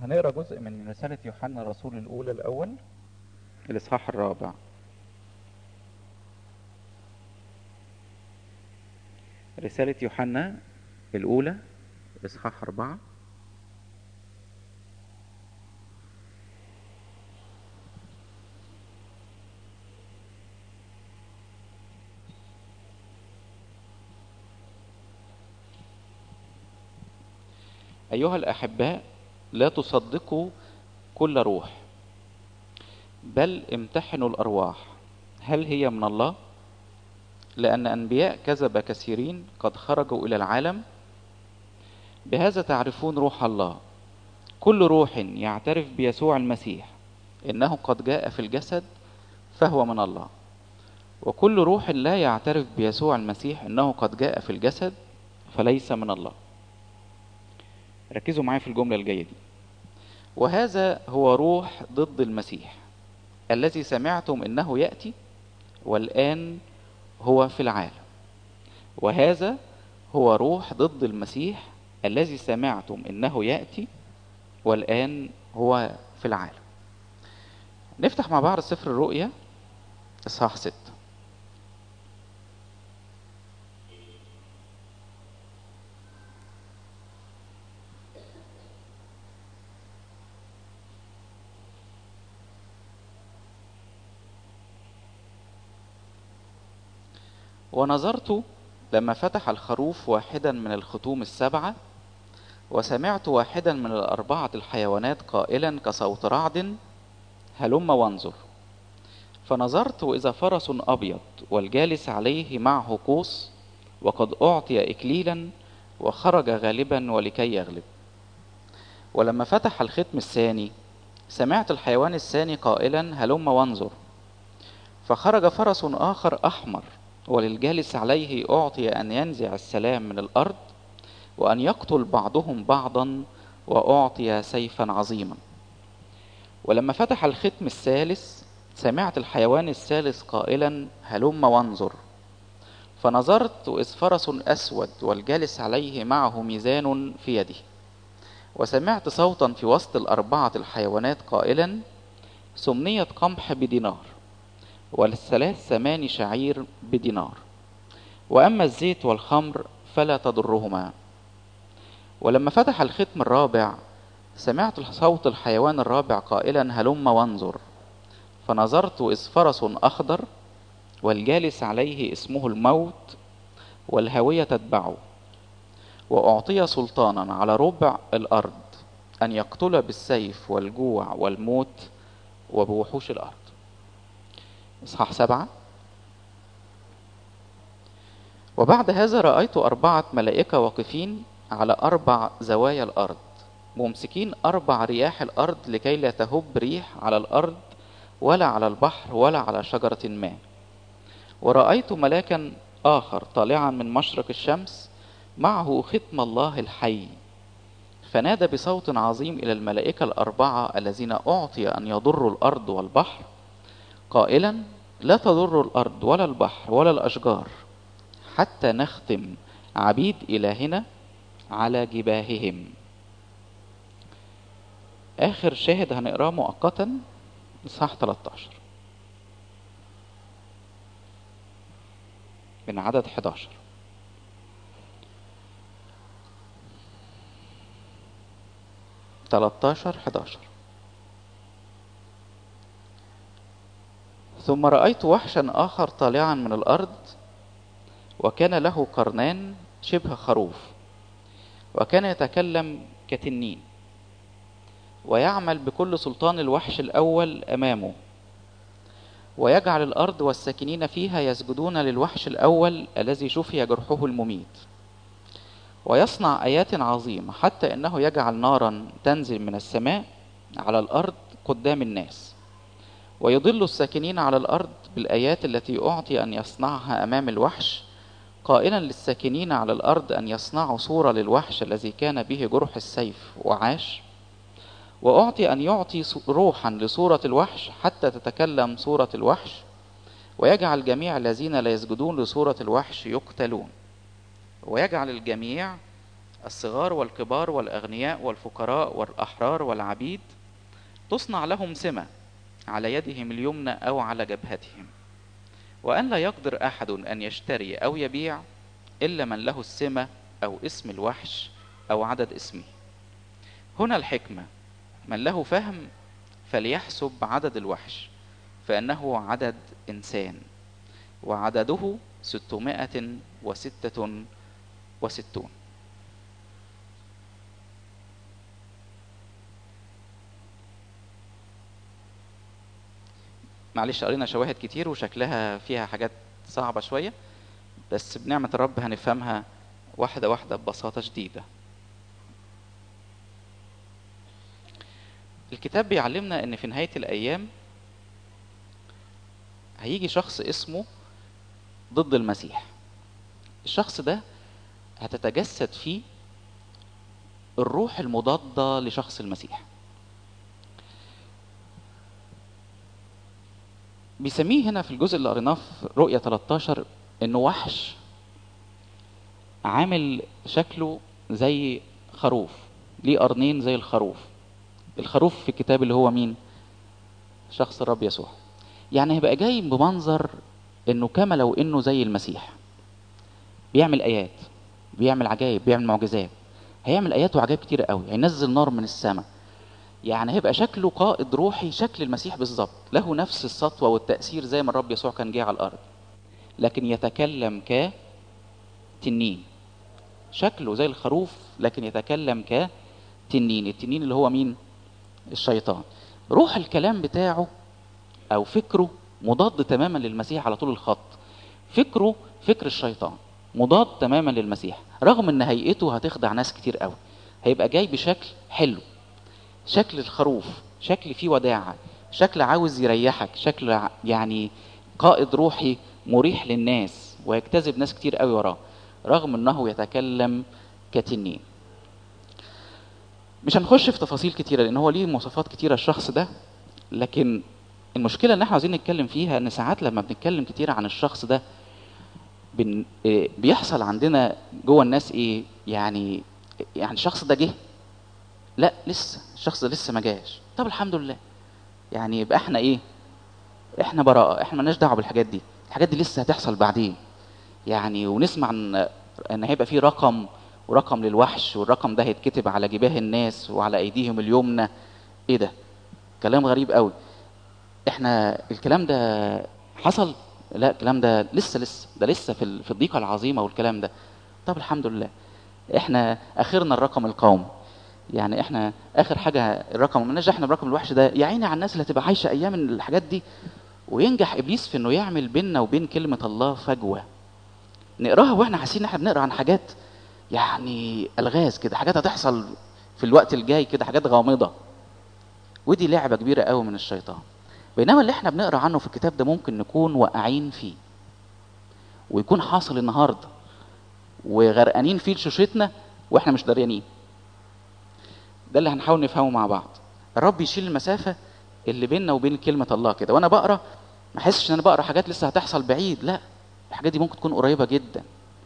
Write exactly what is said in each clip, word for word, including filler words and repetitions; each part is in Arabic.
هنقرا جزء من رسالة يوحنا الرسول الأولى الأول، الإصحاح الرابع. رسالة يوحنا الأولى إصحاح أربعة. أيها الأحباء، لا تصدقوا كل روح، بل امتحنوا الأرواح هل هي من الله، لأن أنبياء كذب كثيرين قد خرجوا إلى العالم. بهذا تعرفون روح الله، كل روح يعترف بيسوع المسيح إنه قد جاء في الجسد فهو من الله، وكل روح لا يعترف بيسوع المسيح إنه قد جاء في الجسد فليس من الله. ركزوا معايا في الجملة الجاية دي. وهذا هو روح ضد المسيح الذي سمعتم إنه يأتي والآن هو في العالم. وهذا هو روح ضد المسيح الذي سمعتم إنه يأتي والآن هو في العالم. نفتح مع بعض سفر الرؤيا إصحاح ستة. ونظرت لما فتح الخروف واحدا من الختوم السبعة، وسمعت واحدا من الأربعة الحيوانات قائلا كصوت رعد: هلم وانظر. فنظرت وإذا فرس أبيض والجالس عليه معه قوس، وقد أعطي إكليلا وخرج غالبا ولكي يغلب. ولما فتح الختم الثاني سمعت الحيوان الثاني قائلا: هلم وانظر. فخرج فرس آخر أحمر، وللجالس عليه أعطي أن ينزع السلام من الأرض وأن يقتل بعضهم بعضا، وأعطي سيفا عظيما. ولما فتح الختم الثالث سمعت الحيوان الثالث قائلا: هلم وانظر. فنظرت إذ فرس أسود والجالس عليه معه ميزان في يده، وسمعت صوتا في وسط الأربعة الحيوانات قائلا: سمنية قمح بدينار، والثلاث ثمان شعير بدينار، وأما الزيت والخمر فلا تضرهما. ولما فتح الختم الرابع سمعت صوت الحيوان الرابع قائلا: هلم وانظر. فنظرت إذ فرس أخضر والجالس عليه اسمه الموت، والهاوية تتبعه، وأعطي سلطانا على ربع الأرض أن يقتل بالسيف والجوع والموت وبوحوش الأرض. إصحاح سبعة. وبعد هذا رأيت أربعة ملائكة واقفين على أربع زوايا الأرض، ممسكين أربع رياح الأرض لكي لا تهب ريح على الأرض ولا على البحر ولا على شجرة ما. ورأيت ملاكا آخر طالعا من مشرق الشمس معه ختم الله الحي، فنادى بصوت عظيم إلى الملائكة الأربعة الذين أعطي أن يضروا الأرض والبحر قائلا: لا تضروا الأرض ولا البحر ولا الأشجار حتى نختم عبيد إلهنا على جباههم. آخر شاهد هنقراه مؤقتا إصحاح ثلاثة عشر من عدد أحد عشر. ثلاثة عشر أحد عشر. ثم رأيت وحشا آخر طالعا من الأرض، وكان له قرنان شبه خروف، وكان يتكلم كتنين، ويعمل بكل سلطان الوحش الأول أمامه، ويجعل الأرض والساكنين فيها يسجدون للوحش الأول الذي شفي جرحه المميت، ويصنع آيات عظيمة، حتى إنه يجعل نارا تنزل من السماء على الأرض قدام الناس، ويضل الساكنين على الأرض بالآيات التي أعطي أن يصنعها أمام الوحش، قائلا للساكنين على الأرض أن يصنعوا صورة للوحش الذي كان به جرح السيف وعاش، وأعطي أن يعطي روحا لصورة الوحش حتى تتكلم صورة الوحش، ويجعل جميع الذين لا يسجدون لصورة الوحش يقتلون، ويجعل الجميع الصغار والكبار والأغنياء والفقراء والأحرار والعبيد، تصنع لهم سمة على يدهم اليمنى أو على جبهتهم، وأن لا يقدر أحد أن يشتري أو يبيع إلا من له السمة أو اسم الوحش أو عدد اسمه. هنا الحكمة: من له فهم فليحسب عدد الوحش، فإنه عدد إنسان، وعدده ستمائة وستة وستون. معلش قرينا شواهد كتير وشكلها فيها حاجات صعبة شوية، بس بنعمة الرب هنفهمها واحدة واحدة ببساطة شديدة. الكتاب بيعلمنا ان في نهاية الايام هيجي شخص اسمه ضد المسيح. الشخص ده هتتجسد فيه الروح المضادة لشخص المسيح. بيسميه هنا في الجزء اللي قريناه في رؤية ثلاثة عشر انه وحش عامل شكله زي خروف، ليه قرنين زي الخروف. الخروف في الكتاب اللي هو مين؟ شخص الرب يسوع. يعني هيبقى جاي بمنظر انه كما لو انه زي المسيح، بيعمل ايات، بيعمل عجائب، بيعمل معجزات، هيعمل ايات وعجائب كتير قوي، هينزل نار من السماء. يعني هيبقى شكله قائد روحي شكل المسيح بالظبط، له نفس السطوة والتأثير زي ما الرب يسوع كان جه على الارض، لكن يتكلم كتنين. شكله زي الخروف لكن يتكلم كتنين. التنين اللي هو مين؟ الشيطان. روح الكلام بتاعه او فكره مضاد تماما للمسيح على طول الخط. فكره فكر الشيطان مضاد تماما للمسيح، رغم ان هيئته هتخدع ناس كتير قوي. هيبقى جاي بشكل حلو، شكل الخروف، شكل فيه وداعة، شكل عاوز يريحك، شكل يعني قائد روحي مريح للناس ويجتذب ناس كتير قوي وراه، رغم انه يتكلم كتنين. مش هنخش في تفاصيل كتيرة لان هو ليه مواصفات كتيرة الشخص ده، لكن المشكلة اللي احنا عايزين نتكلم فيها ان ساعات لما بنتكلم كتير عن الشخص ده بن... بيحصل عندنا جوه الناس ايه؟ يعني يعني الشخص ده جه؟ لا لسه الشخص ده لسه ما جاش. طب الحمد لله، يعني يبقى احنا ايه؟ احنا براءة، احنا مالناش دعوه بالحاجات دي، الحاجات دي لسه هتحصل بعدين. يعني ونسمع ان ان هيبقى في رقم ورقم للوحش، والرقم ده هيتكتب على جباه الناس وعلى ايديهم اليمنى. ايه ده؟ كلام غريب قوي. احنا الكلام ده حصل؟ لا الكلام ده لسه لسه ده لسه في في الضيقه العظيمه والكلام ده. طب الحمد لله، احنا اخرنا الرقم القومي. يعني احنا اخر حاجه الرقم، مالناش احنا برقم الوحش ده. يا عيني على الناس اللي هتبقى عايشه ايام الحاجات دي، وينجح ابليس في انه يعمل بيننا وبين كلمه الله فجوه، نقراها واحنا حاسين ان احنا بنقرا عن حاجات يعني الغاز كده، حاجات هتحصل في الوقت الجاي كده، حاجات غامضه. ودي لعبه كبيره قوي من الشيطان. بينما اللي احنا بنقرا عنه في الكتاب ده ممكن نكون واقعين فيه ويكون حاصل النهارده وغرقانين فيه لشوشتنا واحنا مش داريانين. ده اللي هنحاول نفهمه مع بعض. الرب يشيل المسافه اللي بيننا وبين كلمه الله كده، وانا بقرا ما احسش ان انا بقرا حاجات لسه هتحصل بعيد، لا الحاجات دي ممكن تكون قريبه جدا.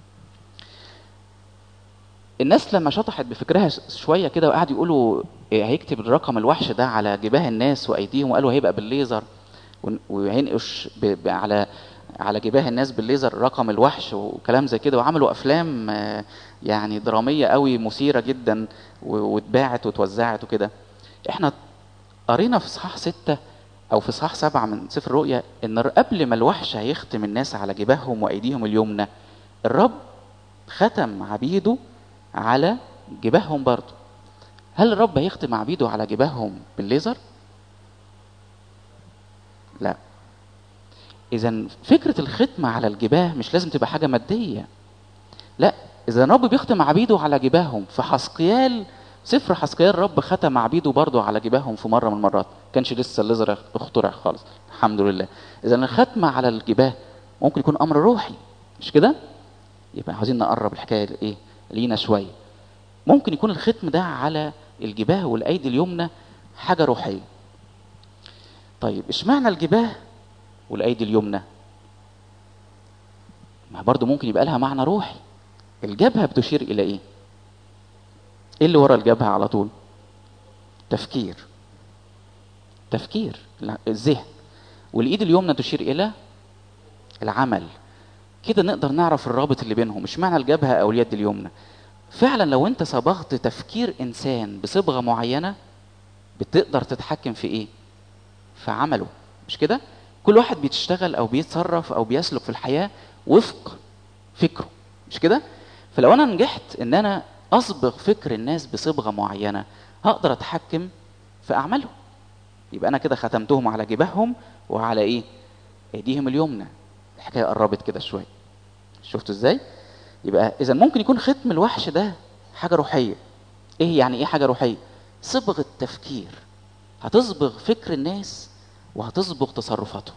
الناس لما شطحت بفكرها شويه كده وقعدوا يقولوا إيه هيكتب الرقم الوحش ده على جباه الناس وايديهم، وقالوا هيبقى بالليزر وهينقش ب... ب... على على جباه الناس بالليزر رقم الوحش وكلام زي كده، وعملوا افلام يعني دراميه قوي مثيره جدا واتباعت وتوزعت وكده. احنا قرينا في اصحاح ستة او في اصحاح سبعة من سفر الرؤيا ان قبل ما الوحش هيختم الناس على جباههم وايديهم اليمنى، الرب ختم عبيده على جباههم برضه. هل الرب هيختم عبيده على جباههم بالليزر؟ لا. اذا فكره الختم على الجباه مش لازم تبقى حاجه ماديه، لا. اذا الرب بيختم عبيده على جباههم، في حسقيال سفر حسقيال الرب ختم عبيده برضه على جباههم في مره من المرات، كانش لسه الليزر اخترع خالص الحمد لله. اذا الختم على الجباه ممكن يكون امر روحي، مش كده؟ يبقى عايزين نقرب الحكايه ايه لينا شويه. ممكن يكون الختم ده على الجباه والايدي اليمنى حاجه روحيه. طيب اشمعنى الجباه والايدي اليمنى؟ ما برضو ممكن يبقى لها معنى روحي. الجبهه بتشير الى ايه؟ ايه اللي ورا الجبهة على طول؟ تفكير. تفكير الذهن. والايد اليمنى تشير الى العمل. كده نقدر نعرف الرابط اللي بينهم. مش معنى الجبهة او اليد اليمنى. فعلا لو انت صبغت تفكير انسان بصبغة معينة بتقدر تتحكم في ايه؟ في عمله. مش كده؟ كل واحد بيتشتغل او بيتصرف او بيسلك في الحياة وفق فكره. مش كده؟ فلو انا نجحت ان انا اصبغ فكر الناس بصبغة معينة هقدر اتحكم في اعمالهم. يبقى انا كده ختمتهم على جباههم وعلى ايه؟ ايديهم اليمنى. الحكاية قربت كده شوية. شفتوا ازاي؟ يبقى اذا ممكن يكون ختم الوحش ده حاجة روحية. ايه يعني ايه حاجة روحية؟ صبغ التفكير. هتصبغ فكر الناس وهتصبغ تصرفاتهم.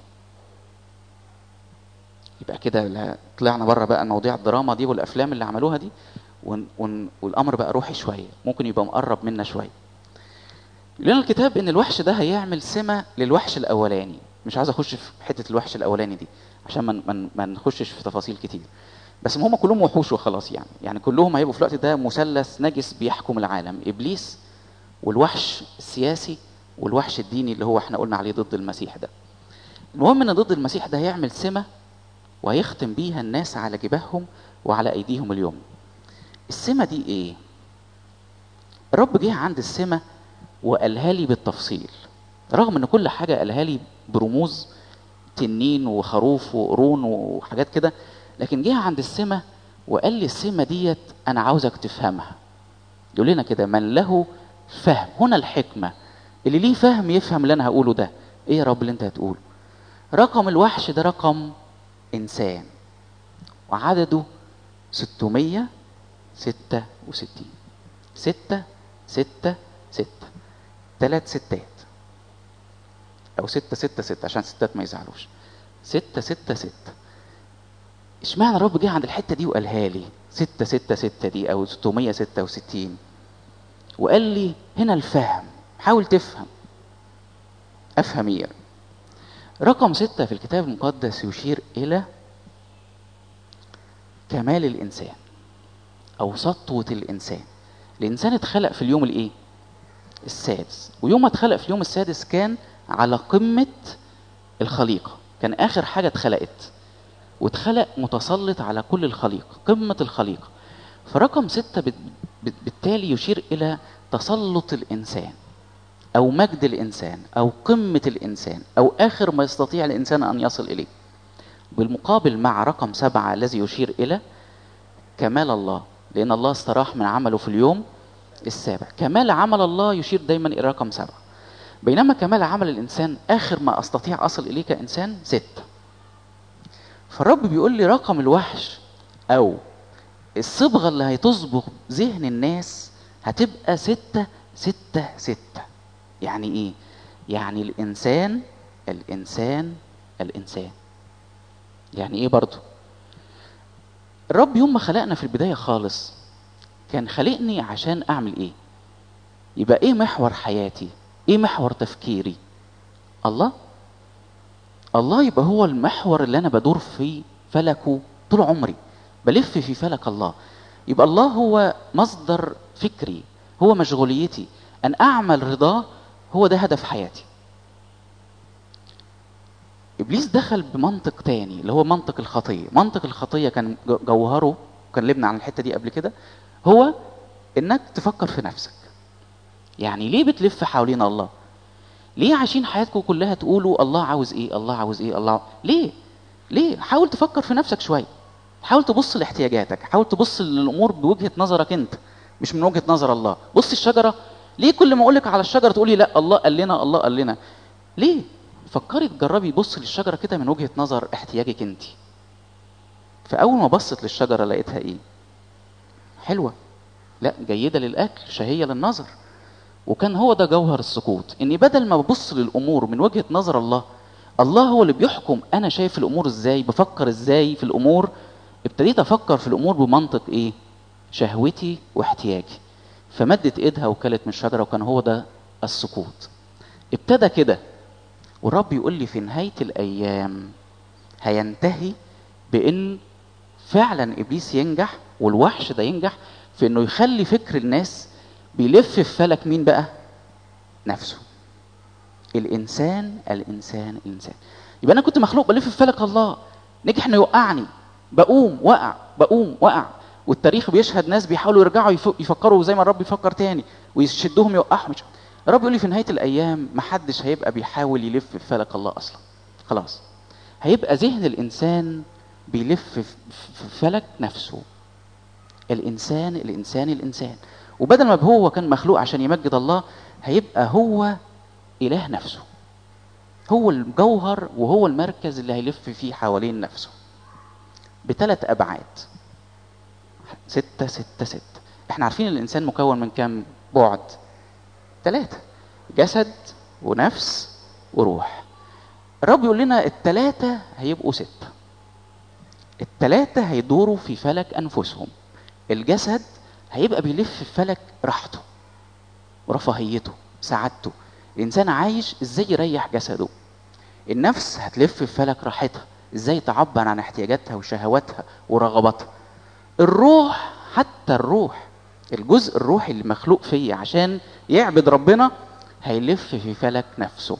يبقى كده طلعنا بره بقى مواضيع الدراما دي والافلام اللي عملوها دي، ون ون والامر بقى روحي شويه، ممكن يبقى مقرب منا شويه. لان الكتاب ان الوحش ده هيعمل سمه للوحش الاولاني. مش عايز اخش في حته الوحش الاولاني دي عشان ما من ما نخشش في تفاصيل كتير. بس هم كلهم وحوش وخلاص يعني. يعني كلهم هيبقوا في الوقت ده مثلث نجس بيحكم العالم. ابليس والوحش السياسي والوحش الديني اللي هو احنا قلنا عليه ضد المسيح ده. المهم ان ضد المسيح ده هيعمل سمه وهيختم بيها الناس على جباههم وعلى ايديهم اليمنى. السمه دي ايه؟ الرب جه عند السمه وقالها لي بالتفصيل، رغم ان كل حاجه قالها لي برموز تنين وخروف وقرون وحاجات كده، لكن جه عند السمه وقال لي السمه ديت انا عاوزك تفهمها. يقول لنا كده من له فهم، هنا الحكمه. اللي ليه فهم يفهم اللي انا هقوله ده. ايه يا رب اللي انت هتقوله؟ رقم الوحش ده رقم انسان وعدده ستمية ستة وستين. ستة ستة ستة. ثلاث ستات او ستة ستة ستة عشان ستات ما يزعلوش. ستة ستة ستة. اشمعنى الرب جه عند الحته دي وقالها لي ستة ستة ستة دي او ستمية ستة وستين وقال لي هنا الفهم. حاول تفهم. افهم ايه؟ رقم ستة في الكتاب المقدس يشير الى كمال الانسان او سطوة الانسان. الانسان اتخلق في اليوم الايه؟ السادس. ويوم ما اتخلق في اليوم السادس كان على قمة الخليقة. كان اخر حاجة اتخلقت واتخلق متسلط على كل الخليقة، قمة الخليقة. فرقم ستة بالتالي يشير الى تسلط الانسان او مجد الانسان او قمة الانسان او اخر ما يستطيع الانسان ان يصل اليه. بالمقابل مع رقم سبعة الذي يشير الى كمال الله، لان الله استراح من عمله في اليوم السابع. كمال عمل الله يشير دايما الى رقم سبعة. بينما كمال عمل الانسان اخر ما استطيع اصل اليه كانسان ستة. فالرب بيقول لي رقم الوحش او الصبغة اللي هتصبغ ذهن الناس هتبقى ستة ستة ستة. يعني ايه؟ يعني الانسان الانسان الانسان. يعني ايه برضو؟ الرب يوم ما خلقنا في البداية خالص كان خلقني عشان اعمل ايه؟ يبقى ايه محور حياتي؟ ايه محور تفكيري؟ الله. الله يبقى هو المحور اللي انا بدور في فلكه طول عمري، بلف في فلك الله. يبقى الله هو مصدر فكري، هو مشغوليتي، ان اعمل رضاه هو ده هدف حياتي. ابليس دخل بمنطق تاني اللي هو منطق الخطيه. منطق الخطيه كان جوهره، كلمنا عن الحته دي قبل كده، هو انك تفكر في نفسك. يعني ليه بتلف حوالين الله؟ ليه عايشين حياتكم كلها تقولوا الله عاوز ايه الله عاوز ايه الله؟ ليه ليه حاول تفكر في نفسك شويه. حاول تبص لاحتياجاتك، حاول تبص للامور بوجهه نظرك انت مش من وجهه نظر الله. بص الشجره، ليه كل ما اقولك على الشجره تقولي لا الله قال لنا الله قال لنا؟ ليه؟ فكري تجربي بص للشجره كده من وجهه نظر احتياجك انت. فاول ما بصت للشجره لقيتها ايه؟ حلوه، لا جيده للاكل، شهيه للنظر. وكان هو ده جوهر السقوط، اني بدل ما ببص للامور من وجهه نظر الله، الله هو اللي بيحكم انا شايف الامور ازاي، بفكر ازاي في الامور. ابتديت افكر في الامور بمنطق ايه؟ شهوتي واحتياجي. فمدت ايدها وكلت من الشجره، وكان هو ده السقوط. ابتدى كده. والرب يقول لي في نهايه الايام هينتهي بان فعلا ابليس ينجح والوحش ده ينجح في انه يخلي فكر الناس بيلف في فلك مين بقى؟ نفسه. الانسان الانسان الانسان. يبقى انا كنت مخلوق بلف في فلك الله، نجح انه يوقعني، بقوم وقع بقوم وقع، والتاريخ بيشهد ناس بيحاولوا يرجعوا يفكروا زي ما الرب يفكر تاني ويشدهم يوقعهم. الرب يقول لي في نهايه الايام محدش هيبقى بيحاول يلف في فلك الله اصلا، خلاص هيبقى ذهن الانسان بيلف في فلك نفسه. الانسان الانسان الانسان. وبدل ما هو كان مخلوق عشان يمجد الله، هيبقى هو اله نفسه، هو الجوهر وهو المركز اللي هيلف فيه حوالين نفسه بثلاث ابعاد. ستة ستة ستة. احنا عارفين الانسان مكون من كام بعد؟ ثلاثة: جسد ونفس وروح. الرب يقول لنا الثلاثة هيبقوا ستة. الثلاثة هيدوروا في فلك انفسهم. الجسد هيبقى بيلف في فلك راحته ورفاهيته سعادته، الانسان عايش ازاي يريح جسده. النفس هتلف في فلك راحتها، ازاي تعبر عن احتياجاتها وشهواتها ورغباتها. الروح، حتى الروح الجزء الروحي اللي مخلوق فيه عشان يعبد ربنا، هيلف في فلك نفسه.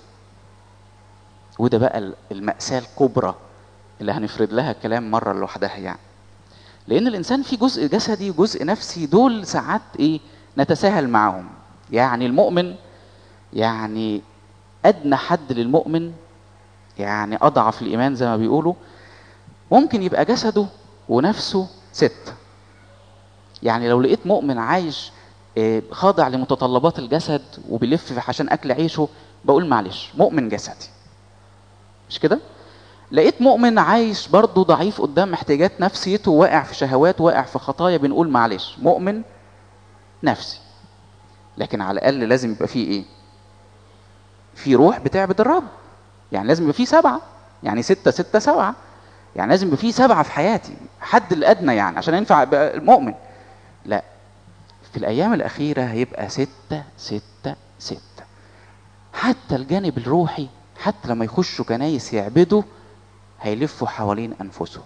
وده بقى المأساة الكبرى اللي هنفرد لها كلام مرة لوحدها يعني. لان الانسان فيه جزء جسدي وجزء نفسي، دول ساعات ايه نتساهل معهم. يعني المؤمن، يعني ادنى حد للمؤمن، يعني اضعف الايمان زي ما بيقولوا، ممكن يبقى جسده ونفسه ست. يعني لو لقيت مؤمن عايش خاضع لمتطلبات الجسد وبيلف عشان اكل عيشه، بقول معلش مؤمن جسدي، مش كده؟ لقيت مؤمن عايش برضه ضعيف قدام احتياجات نفسيته، واقع في شهوات، واقع في خطايا، بنقول معلش مؤمن نفسي. لكن على الاقل لازم يبقى فيه ايه؟ في روح بتعبد الرب. يعني لازم يبقى فيه سبعة، يعني ستة ستة سبعة، يعني لازم يبقى فيه سبعة في حياتي، حد الادنى يعني عشان ينفع يبقى المؤمن. لا، في الايام الاخيرة هيبقى ستة ستة ستة. حتى الجانب الروحي، حتى لما يخشوا كنايس يعبدوا، هيلفوا حوالين انفسهم.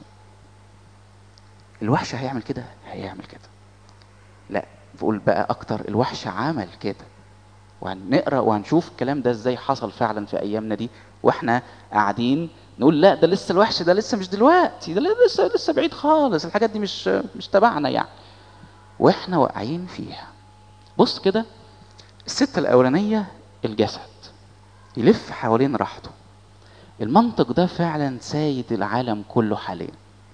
الوحش هيعمل كده؟ هيعمل كده. لا، بقول بقى اكتر، الوحش عمل كده، وهنقرا وهنشوف الكلام ده ازاي حصل فعلا في ايامنا دي، واحنا قاعدين نقول لا ده لسه الوحش ده لسه مش دلوقتي، ده لسه لسه بعيد خالص، الحاجات دي مش مش تبعنا يعني، واحنا واقعين فيها. بص كده، الستة الاولانيه الجسد يلف حوالين راحته. المنطق ده فعلا سايد العالم كله حاليا،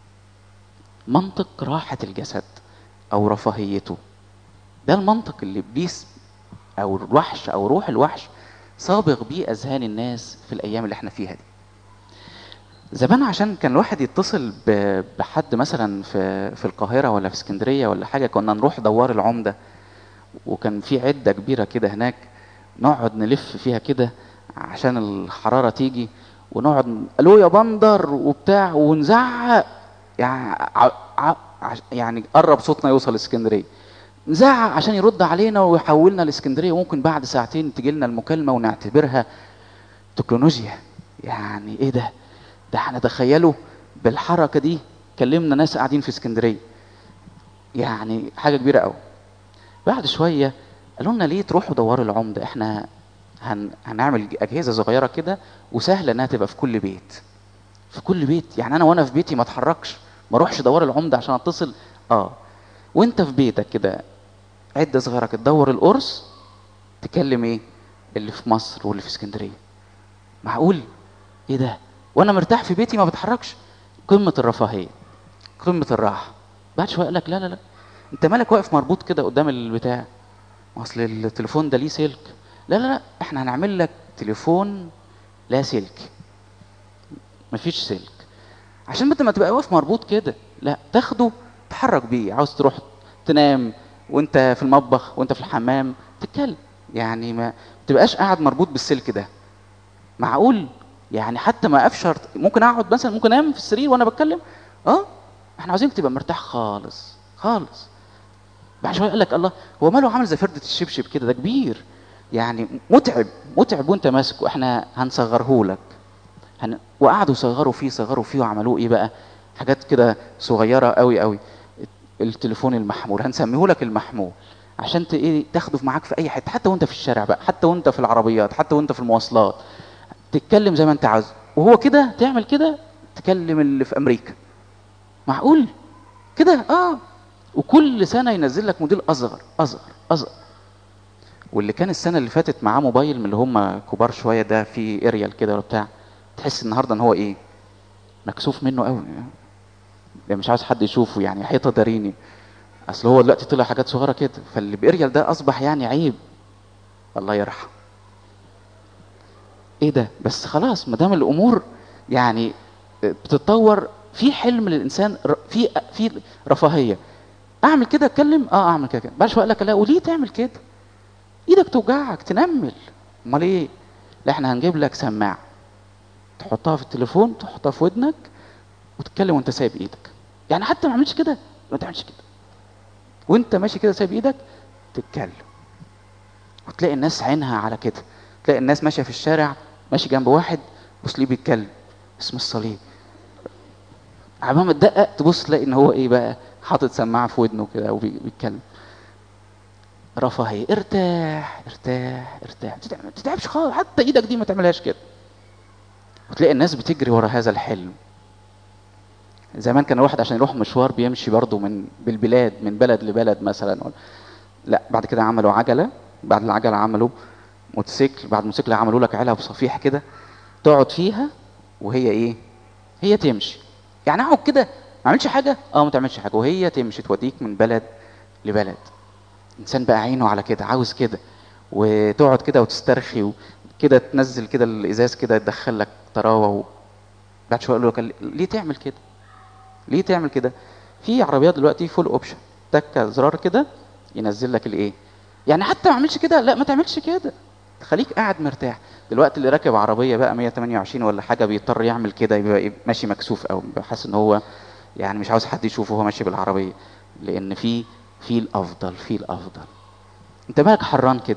منطق راحة الجسد او رفاهيته. ده المنطق اللي ابليس او الوحش او روح الوحش صابغ بيه اذهان الناس في الايام اللي احنا فيها دي. زمان عشان كان الواحد يتصل بحد مثلا في في القاهره ولا في اسكندريه ولا حاجه، كنا نروح دوار العمده، وكان في عده كبيره كده هناك، نقعد نلف فيها كده عشان الحراره تيجي، ونقعد الو يا بندر وبتاع ونزعق، يعني ع... ع... يعني قرب صوتنا يوصل اسكندريه، نزعق عشان يرد علينا ويحولنا لاسكندريه، وممكن بعد ساعتين تجي لنا المكالمه ونعتبرها تكنولوجيا. يعني ايه ده؟ ده احنا تخيلوا بالحركه دي كلمنا ناس قاعدين في اسكندريه، يعني حاجه كبيره قوي. بعد شويه قالوا لنا ليه تروحوا دوار العمده، احنا هن... هنعمل اجهزه صغيره كده وسهله انها تبقى في كل بيت، في كل بيت. يعني انا وانا في بيتي ما اتحركش، ما اروحش دوار العمده عشان اتصل، اه وانت في بيتك كده عده صغيره كده تدور القرص، تكلم ايه اللي في مصر واللي في اسكندريه. معقول؟ ايه ده؟ وانا مرتاح في بيتي ما بتحركش. قمه الرفاهيه، قمه الراحه. بعد شويه قال لك لا لا لا، انت مالك واقف مربوط كده قدام البتاع؟ اصل التليفون ده ليه سلك. لا لا لا، احنا هنعمل لك تليفون لا سلك، مفيش سلك، عشان بدل ما تبقى واقف مربوط كده، لا تاخده تحرك بيه. عاوز تروح تنام وانت في المطبخ وانت في الحمام تتكلم، يعني ما تبقاش قاعد مربوط بالسلك ده. معقول؟ يعني حتى ما افشر، ممكن اقعد مثلا، ممكن انام في السرير وانا بتكلم. اه احنا عاوزينك تبقى مرتاح خالص خالص. بعد شويه قال لك الله، هو ماله عامل زي فرده الشبشب كده، ده كبير يعني متعب متعب وانت ماسكه، احنا هنصغره لك. هن... وقعدوا يصغروا فيه صغروا فيه وعملوه ايه بقى؟ حاجات كده صغيره قوي قوي. التليفون المحمول هنسميه لك المحمول، عشان ت- ايه تاخده معاك في اي حته، حتى وانت في الشارع بقى، حتى وانت في العربيات، حتى وانت في المواصلات، تتكلم زي ما انت عاوز. وهو كده تعمل كده، تكلم اللي في امريكا. معقول كده؟ اه. وكل سنه ينزل لك موديل اصغر اصغر اصغر. واللي كان السنه اللي فاتت معاه موبايل من اللي هم كبار شويه ده، في اريال كده ولا بتاع، تحس النهارده ان هو ايه، مكسوف منه قوي يعني، مش عاوز حد يشوفه يعني، حيطه داريني. اصل هو دلوقتي طلع حاجات صغيره كده، فاللي باريال ده اصبح يعني عيب. الله يرحم. ايه ده؟ بس خلاص ما دام الامور يعني بتتطور، في حلم للانسان، ر- في في رفاهيه. اعمل كده اتكلم، اه اعمل كده كده، بعد شويه قال لك لا، وليه تعمل كده؟ ايدك توجعك تنمل. امال ايه؟ لا احنا هنجيب لك سماعه تحطها في التليفون، تحطها في ودنك وتتكلم وانت سايب ايدك. يعني حتى ما عملتش كده، ما تعملش كده، وانت ماشي كده سايب ايدك تتكلم. وتلاقي الناس عينها على كده، تلاقي الناس ماشيه في الشارع، ماشي جنب واحد بص ليه بيتكلم، اسم الصليب، عمال ما تدقق تبص تلاقي ان هو ايه بقى، حاطط سماعه في ودنه كده وبيتكلم. رفاهيه. ارتاح ارتاح ارتاح، ما تتعبش خالص، حتى ايدك دي ما تعملهاش كده. وتلاقي الناس بتجري ورا هذا الحلم. زمان كان الواحد عشان يروح مشوار بيمشي برضه من بالبلاد، من بلد لبلد مثلا. لا بعد كده عملوا عجله، بعد العجله عملوا موتوسيكل، بعد الموتوسيكل عملوا لك علب صفيح كده تقعد فيها وهي ايه، هي تمشي. يعني اقعد كده ما اعملش حاجه، اه ما تعملش حاجه، وهي تمشي توديك من بلد لبلد. انسان بقى عينه على كده، عاوز كده، وتقعد كده وتسترخي وكده، تنزل كده الازاز كده يدخل لك طراوه و... بعد شويه يقول لك ليه تعمل كده، ليه تعمل كده؟ في عربيات دلوقتي فول اوبشن، تكه زرار كده ينزل لك الايه. يعني حتى ما اعملش كده، لا ما تعملش كده، خليك قاعد مرتاح. دلوقتي اللي راكب عربيه بقى مية وتمنية وعشرين ولا حاجه بيضطر يعمل كده، يبقى ماشي مكسوف او حاسس ان هو يعني مش عاوز حد يشوفه وهو ماشي بالعربيه، لان في في الافضل، في الافضل. انت مالك حران كده؟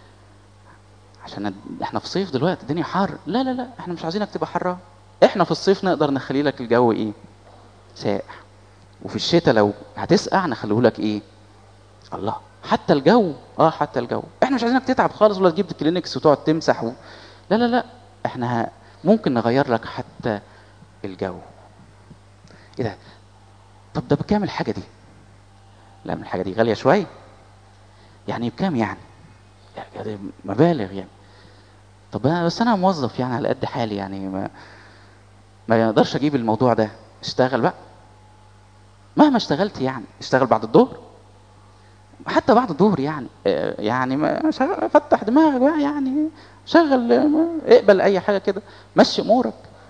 عشان احنا في صيف دلوقتي الدنيا حر. لا لا لا، احنا مش عايزينك تبقى حران. احنا في الصيف نقدر نخلي لك الجو ايه، ساقع. وفي الشتاء لو هتسقع نخليه لك ايه، الله، حتى الجو، اه حتى الجو. احنا مش عايزينك تتعب خالص ولا تجيب كلينكس وتقعد تمسح و... لا لا لا، احنا ه... ممكن نغير لك حتى الجو. ايه ده؟ طب ده بكام الحاجه دي؟ لا من الحاجه دي غاليه شويه. يعني بكام يعني؟ يعني مبالغ يعني. طب أنا بس انا موظف يعني على قد حالي يعني، ما ما اقدرش اجيب الموضوع ده. اشتغل بقى، مهما اشتغلت يعني، اشتغل بعد الظهر، حتى بعد الظهر يعني، آه، يعني ما شغل، فتح دماغك بقى يعني، شغل، آه، اقبل اي حاجه كده، مشي امورك.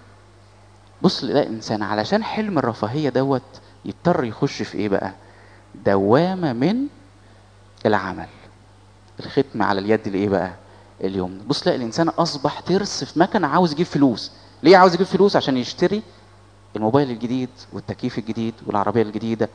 بص لا، انسان علشان حلم الرفاهيه دوت يضطر يخش في ايه بقى، دوامه من العمل. الختم على اليد الايه بقى، اليوم. بص لا، الانسان اصبح ترس في مكنه، عاوز يجيب فلوس. ليه عاوز يجيب فلوس؟ عشان يشتري الموبايل الجديد والتكييف الجديد والعربيه الجديده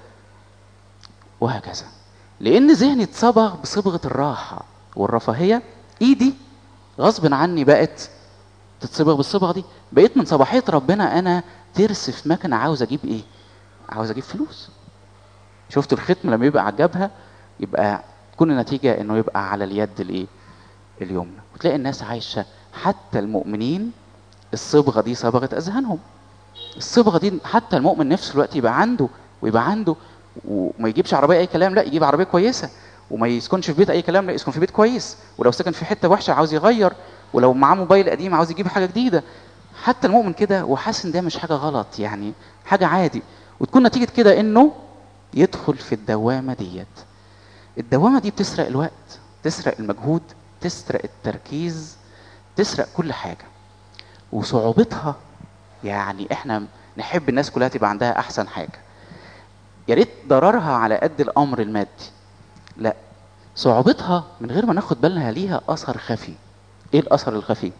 وهكذا. لان ذهني اتصبغ بصبغه الراحه والرفاهيه، ايدي غصب عني بقت تتصبغ بالصبغه دي. بقيت من صباحيه ربنا انا ترس في مكنه، عاوز اجيب ايه، عاوز اجيب فلوس. شفت الختم لما يبقى على الجبهه، يبقى تكون النتيجه انه يبقى على اليد الايه، اليمنى. وتلاقي الناس عايشه، حتى المؤمنين الصبغه دي صبغت اذهانهم. الصبغه دي حتى المؤمن نفسه دلوقتي يبقى عنده، ويبقى عنده، وما يجيبش عربيه اي كلام، لا يجيب عربيه كويسه. وما يسكنش في بيت اي كلام، لا يسكن في بيت كويس. ولو سكن في حته وحشه عاوز يغير. ولو معاه موبايل قديم عاوز يجيب حاجه جديده. حتى المؤمن كده، وحاسس ان ده مش حاجه غلط يعني، حاجه عادي. وتكون نتيجه كده انه يدخل في الدوامه ديت. الدوامه دي بتسرق الوقت، تسرق المجهود، تسرق التركيز، تسرق كل حاجه. وصعوبتها يعني احنا نحب الناس كلها تبقى عندها احسن حاجه، يا ريت ضررها على قد الامر المادي. لا، صعوبتها من غير ما ناخد بالنا ليها اثر خفي. ايه الاثر الخفي؟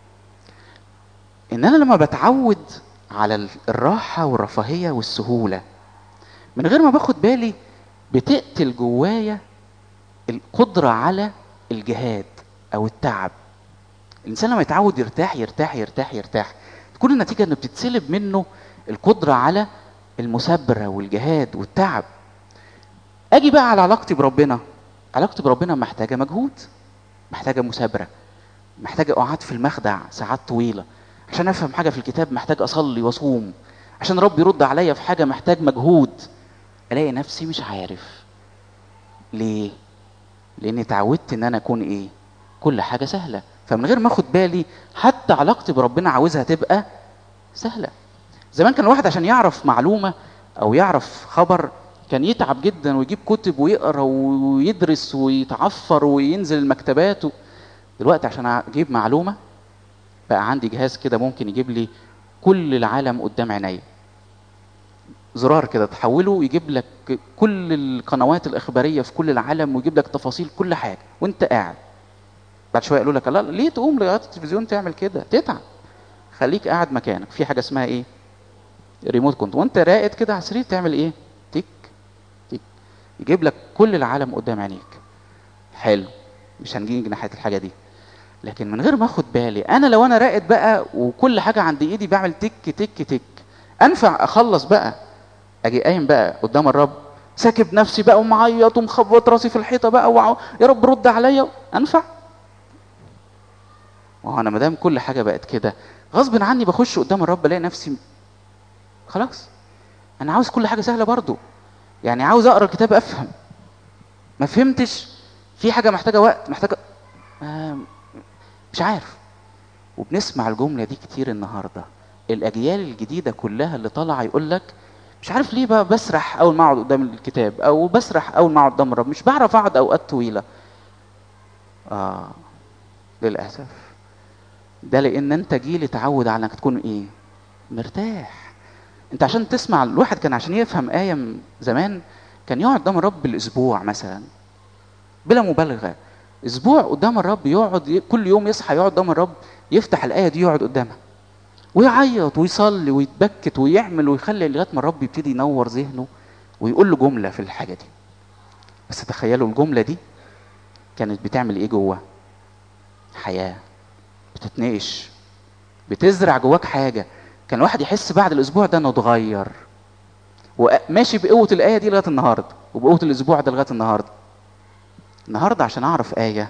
ان انا لما بتعود على الراحه والرفاهيه والسهوله من غير ما باخد بالي، بتقتل جوايا القدره على الجهاد او التعب. الانسان لما يتعود يرتاح يرتاح يرتاح يرتاح، تكون النتيجه انه بتتسلب منه القدره على المثابره والجهاد والتعب. اجي بقى على علاقتي بربنا، علاقتي بربنا محتاجة مجهود، محتاجة مثابرة، محتاجة قعاد في المخدع ساعات طويلة. عشان افهم حاجة في الكتاب محتاج اصلي واصوم. عشان رب يرد عليا في حاجة محتاج مجهود. الاقي نفسي مش عارف ليه، لاني اتعودت ان انا اكون ايه، كل حاجة سهلة. فمن غير ما اخد بالي حتى علاقتي بربنا عاوزها تبقى سهلة. زمان كان الواحد عشان يعرف معلومة او يعرف خبر كان يتعب جدا ويجيب كتب ويقرا ويدرس ويتعفر وينزل المكتبات و... دلوقتي عشان اجيب معلومة بقى عندي جهاز كده ممكن يجيب لي كل العالم قدام عيني، زرار كده تحوله ويجيب لك كل القنوات الإخبارية في كل العالم ويجيب لك تفاصيل كل حاجة وانت قاعد. بعد شوية يقولوا لك لا ليه تقوم لغاية التلفزيون تعمل كده، تتعب، خليك قاعد مكانك. في حاجة اسمها ايه، ريموت كنت وانت راقد كده على السرير تعمل ايه، تك تك يجيب لك كل العالم قدام عينيك. حلو، مش هنجي ناحية الحاجة دي. لكن من غير ما اخد بالي انا لو انا راقد بقى وكل حاجة عند ايدي بعمل تك تك تك، انفع اخلص بقى اجي قايم بقى قدام الرب ساكب نفسي بقى ومعيط ومخبط راسي في الحيطه بقى وع... يا رب رد عليا، انفع؟ وانا ما دام كل حاجه بقت كده غصب عني بخش قدام الرب الاقي نفسي خلاص انا عاوز كل حاجه سهله برضو. يعني عاوز اقرا الكتاب افهم، ما فهمتش في حاجه محتاجه وقت، محتاجه آه مش عارف. وبنسمع الجمله دي كتير النهارده. الاجيال الجديده كلها اللي طالعه يقول لك مش عارف ليه بقى بسرح اول ما اقعد قدام الكتاب او بسرح اول ما اقعد قدام الرب، مش بعرف اقعد اوقات طويله. اه للاسف ده لان انت جيل اتعود على انك تكون ايه، مرتاح. انت عشان تسمع الواحد كان عشان يفهم ايه زمان كان يقعد قدام الرب بالاسبوع مثلا بلا مبالغه، اسبوع قدام الرب يقعد كل يوم يصحى يقعد قدام الرب يفتح الايه دي يقعد قدامها ويعيط ويصلي ويتبكت ويعمل ويخلي لغايه ما الرب يبتدي ينور ذهنه ويقول له جمله في الحاجه دي. بس تخيلوا الجمله دي كانت بتعمل ايه جوه، حياه بتتناقش بتزرع جواك حاجه. كان الواحد يحس بعد الاسبوع ده انه اتغير وماشي بقوه الايه دي لغايه النهارده وبقوه الاسبوع ده لغايه النهارده. النهارده عشان اعرف ايه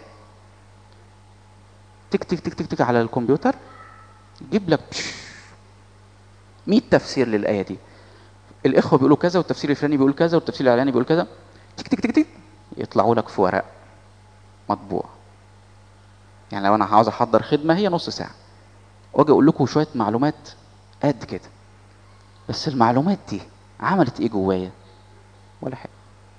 تك تك تك تك تك على الكمبيوتر يجيب لك مية تفسير للايه دي، الاخوه بيقولوا كذا والتفسير الفلاني بيقول كذا والتفسير الاعلاني بيقول كذا، تك تك تك تك يطلعوا لك في ورق مطبوع. يعني لو انا عاوز احضر خدمه هي نص ساعه واجي اقول لكم شويه معلومات قد كده، بس المعلومات دي عملت ايه جوايا؟ ولا حاجه.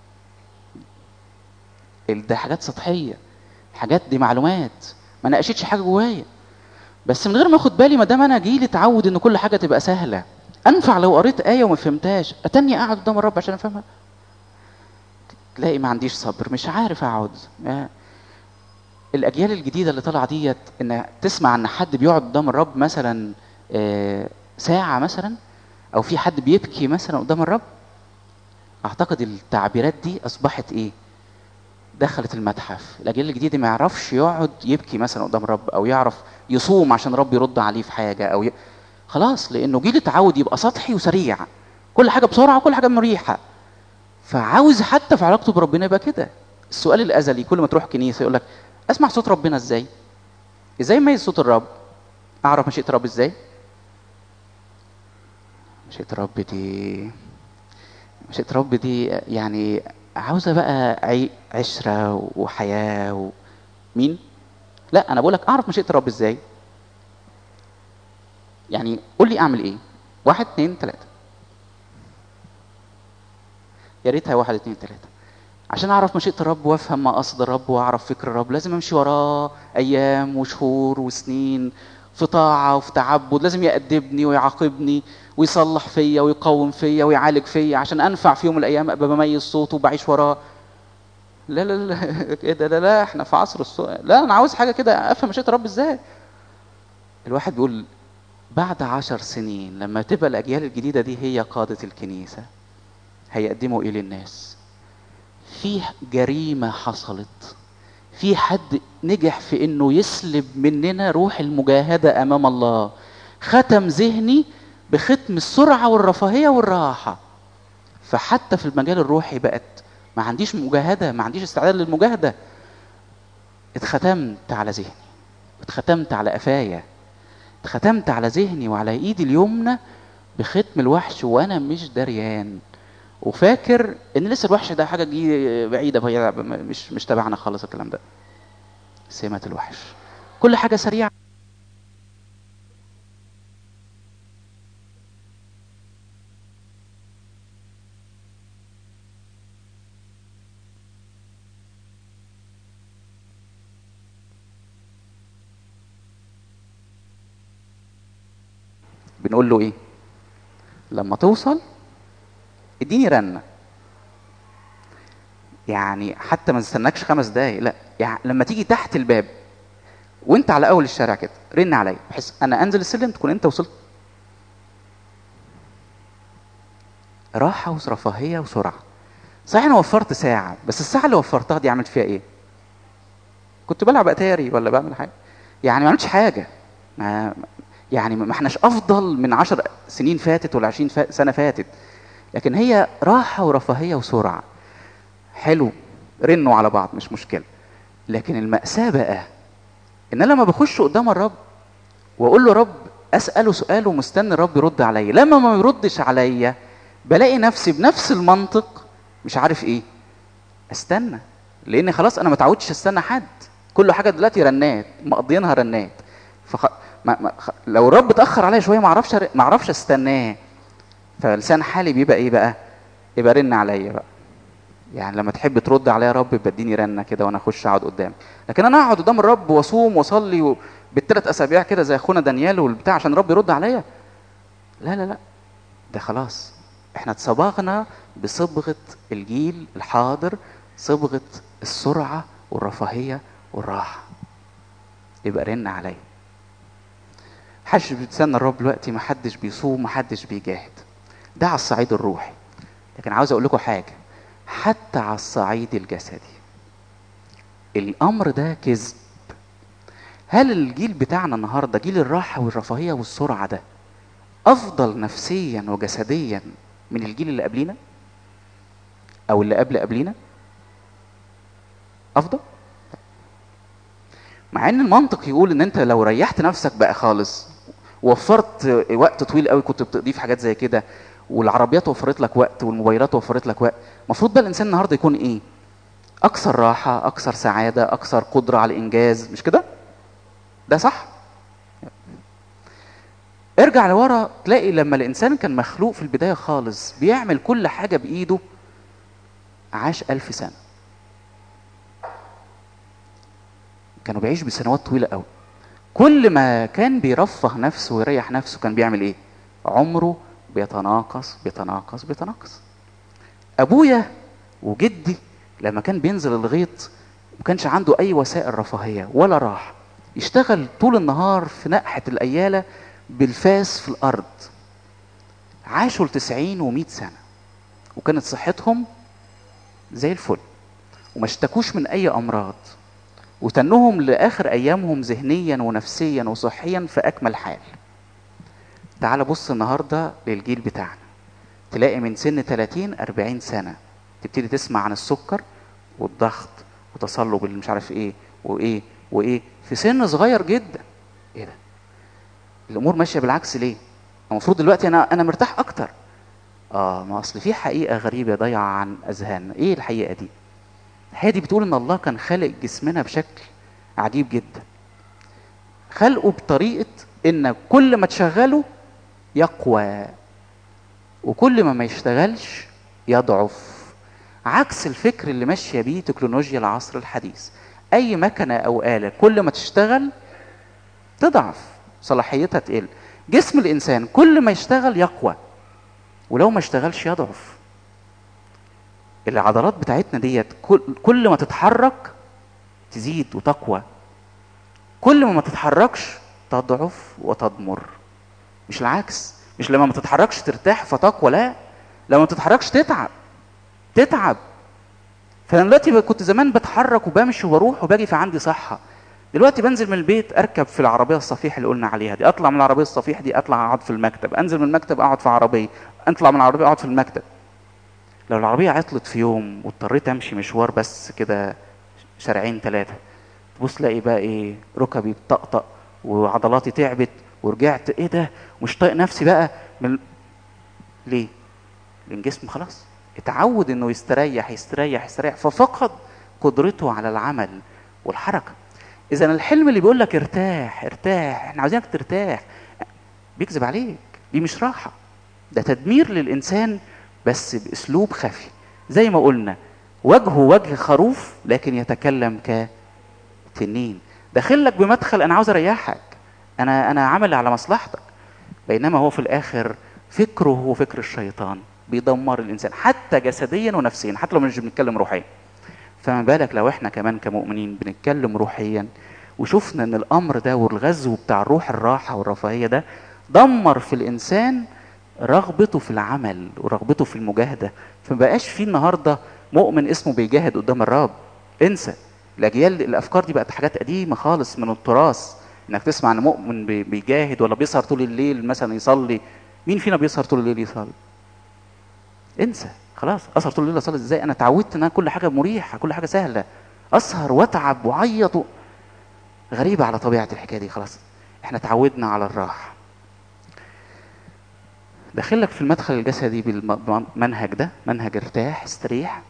ده حاجات سطحيه، حاجات دي معلومات ما ناقشتش حاجه جوايا. بس من غير ما اخد بالي ما دام انا جيل اتعود ان كل حاجه تبقى سهله، انفع لو قريت ايه وما فهمتهاش اتني قاعد قدام الرب عشان افهمها؟ تلاقي ما عنديش صبر، مش عارف اقعد. الاجيال الجديده اللي طالعه ديت ان تسمع ان حد بيقعد قدام الرب مثلا ساعه مثلا او في حد بيبكي مثلا قدام الرب، اعتقد التعبيرات دي اصبحت ايه، دخلت المتحف. الاجيال الجديده ما يعرفش يقعد يبكي مثلا قدام الرب او يعرف يصوم عشان رب يرد عليه في حاجه او ي... خلاص لانه جيل اتعود يبقى سطحي وسريع، كل حاجه بسرعه وكل حاجه مريحه. فعاوز حتى في علاقته بربنا يبقى كده. السؤال الازلي كل ما تروح كنيسه يقول لك اسمع صوت ربنا ازاي؟ ازاي اميز صوت الرب؟ اعرف مشيئه الرب ازاي؟ مشيئه الرب دي مشيئه الرب دي يعني عاوزه بقى عي... عشره وحياه و... مين؟ لا انا بقول لك اعرف مشيئه الرب ازاي؟ يعني قول لي اعمل ايه؟ واحد اتنين تلاته. يا ريتها واحد اتنين تلاته. عشان اعرف مشيئه الرب وافهم ما قصد الرب واعرف فكر الرب لازم امشي وراه ايام وشهور وسنين في طاعه وفي تعبد. لازم يأدبني ويعاقبني ويصلح فيا ويقوم فيا ويعالج فيا عشان انفع في يوم من الايام ابقى بميز صوته وبعيش وراه. لا لا لا كده لا لا احنا في عصر السوء. لا انا عاوز حاجه كده افهم مشيئه الرب ازاي. الواحد بيقول بعد عشر سنين لما تبقى الاجيال الجديده دي هي قاده الكنيسه هيقدموا ايه للناس؟ في جريمه حصلت، في حد نجح في انه يسلب مننا روح المجاهده امام الله، ختم ذهني بختم السرعه والرفاهيه والراحه. فحتى في المجال الروحي بقت ما عنديش مجاهده، ما عنديش استعداد للمجاهده. اتختمت على ذهني، اتختمت على قفايا، اتختمت على ذهني وعلى ايدي اليمنى بختم الوحش وانا مش دريان، وفاكر ان لسه الوحش ده حاجه بعيده بعيده مش مش تبعنا خالص الكلام ده. سمة الوحش، كل حاجه سريعه. بنقول له ايه لما توصل؟ اديني رنه، يعني حتى ما نستناكش خمس دقايق، لا يعني لما تيجي تحت الباب وانت على اول الشارع كده رن عليا، بحيث انا انزل السلم تكون انت وصلت. راحه ورفاهيه وسرعه. صحيح انا وفرت ساعه، بس الساعه اللي وفرتها دي عملت فيها ايه؟ كنت بلعب اتاري ولا بعمل حاجه؟ يعني ما عملتش حاجه. ما يعني ما احناش افضل من عشر سنين فاتت ولا عشرين سنه فاتت، لكن هي راحه ورفاهيه وسرعه. حلو، رنوا على بعض مش مشكله. لكن المأساة بقى ان انا لما بخش قدام الرب واقول له رب، اساله سؤال ومستني الرب يرد عليا، لما ما يردش عليا بلاقي نفسي بنفس المنطق مش عارف ايه استنى، لان خلاص انا ما اتعودتش استنى حد. كل حاجه دلوقتي رنات، مقضيينها رنات. فخ... ما... ما... خ... لو الرب اتاخر عليا شويه ما اعرفش ما اعرفش استناه، فلسان حالي بيبقى ايه بقى؟ يبقى رن عليا بقى. يعني لما تحب ترد عليا يا رب بديني رنه كده وانا اخش اقعد قدامك. لكن انا اقعد قدام الرب واصوم واصلي و... بالثلاث اسابيع كده زي اخونا دانيال والبتاع عشان الرب يرد عليا؟ لا لا لا، ده خلاص احنا اتصبغنا بصبغه الجيل الحاضر، صبغه السرعه والرفاهيه والراحه. يبقى رن عليا. محدش بيتسنى الرب دلوقتي، محدش بيصوم، محدش بيجاهد. ده على الصعيد الروحي. لكن عاوز اقول لكم حاجه، حتى على الصعيد الجسدي الامر ده كذب. هل الجيل بتاعنا النهارده جيل الراحه والرفاهيه والسرعه ده افضل نفسيا وجسديا من الجيل اللي قبلينا او اللي قبل قبلينا؟ افضل؟ مع ان المنطق يقول ان انت لو ريحت نفسك بقى خالص ووفرت وقت طويل قوي كنت بتقضيه في حاجات زي كده، والعربيات وفرت لك وقت والموبايلات وفرت لك وقت، المفروض بقى الانسان النهارده يكون ايه؟ اكثر راحه، اكثر سعاده، اكثر قدره على الانجاز، مش كده؟ ده صح؟ ارجع لورا تلاقي لما الانسان كان مخلوق في البدايه خالص بيعمل كل حاجه بايده، عاش ألف سنه. كانوا بيعيش بسنوات طويله قوي. كل ما كان بيرفه نفسه ويريح نفسه كان بيعمل ايه؟ عمره بيتناقص بيتناقص بيتناقص. ابويا وجدي لما كان بينزل الغيط ما كانش عنده اي وسائل رفاهيه ولا راحه، يشتغل طول النهار في نقحه الاياله بالفاس في الارض. عاشوا لتسعين ومئة سنه وكانت صحتهم زي الفل وما اشتكوش من اي امراض، وتنهم لاخر ايامهم ذهنيا ونفسيا وصحيا في اكمل حال. تعال بص النهارده للجيل بتاعنا، تلاقي من سن ثلاثين أربعين سنه تبتدي تسمع عن السكر والضغط وتصلب اللي مش عارف ايه وايه وايه في سن صغير جدا. ايه ده؟ الامور ماشيه بالعكس ليه؟ المفروض دلوقتي انا انا مرتاح اكتر. اه ما اصل في حقيقه غريبه ضايعه عن اذهاننا. ايه الحقيقه دي؟ الحقيقه دي بتقول ان الله كان خالق جسمنا بشكل عجيب جدا، خلقه بطريقه ان كل ما تشغله يقوى وكل ما ما يشتغلش يضعف، عكس الفكر اللي ماشيه بيه تكنولوجيا العصر الحديث. اي مكنه او آلة كل ما تشتغل تضعف، صلاحيتها تقل. جسم الانسان كل ما يشتغل يقوى ولو ما اشتغلش يضعف. العضلات بتاعتنا ديت كل ما تتحرك تزيد وتقوى، كل ما ما تتحركش تضعف وتضمر. مش العكس، مش لما ما تتحركش ترتاح فتقوى، لا، لما ما تتحركش تتعب تتعب. فانا دلوقتي كنت زمان بتحرك وبمشي وبروح وباجي فعندي صحه، دلوقتي بنزل من البيت اركب في العربيه الصفيح اللي قلنا عليها دي، اطلع من العربيه الصفيح دي اطلع اقعد في المكتب، انزل من المكتب اقعد في عربيه، اطلع من العربيه اقعد في المكتب. لو العربيه عطلت في يوم واضطريت امشي مشوار بس كده شارعين ثلاثه، تبص تلاقي بقى ايه، ركبي بتطقطق وعضلاتي تعبت ورجعت ايه ده مش طايق نفسي بقى من... ليه؟ لان جسم خلاص اتعود انه يستريح يستريح يستريح ففقد قدرته على العمل والحركه. اذا الحلم اللي بيقول لك ارتاح ارتاح احنا عايزينك ترتاح بيكذب عليك، دي مش راحه، ده تدمير للانسان بس باسلوب خفي. زي ما قلنا وجهه وجه خروف لكن يتكلم كتنين، داخلك بمدخل انا عاوز اريحك، انا انا عامل على مصلحتك، بينما هو في الاخر فكره هو فكر الشيطان بيدمر الانسان حتى جسديا ونفسيا، حتى لو مش بنتكلم روحيا. فما بالك لو احنا كمان كمؤمنين بنتكلم روحيا وشفنا ان الامر ده والغزو بتاع الروح الراحه والرفاهيه ده دمر في الانسان رغبته في العمل ورغبته في المجاهده. فما بقاش في النهارده مؤمن اسمه بيجاهد قدام الرب، انسى. الاجيال الافكار دي بقت حاجات قديمه خالص من التراث، انك تسمع ان مؤمن بيجاهد ولا بيسهر طول الليل مثلا يصلي. مين فينا بيسهر طول الليل يصلي؟ انسى خلاص. اسهر طول الليل اصلي ازاي؟ انا اتعودت ان كل حاجه مريحه كل حاجه سهله، اسهر واتعب واعيط و... غريبه على طبيعه الحكايه دي. خلاص احنا اتعودنا على الراحه. داخلك في المدخل الجسدي بالمنهج ده، منهج ارتاح استريح،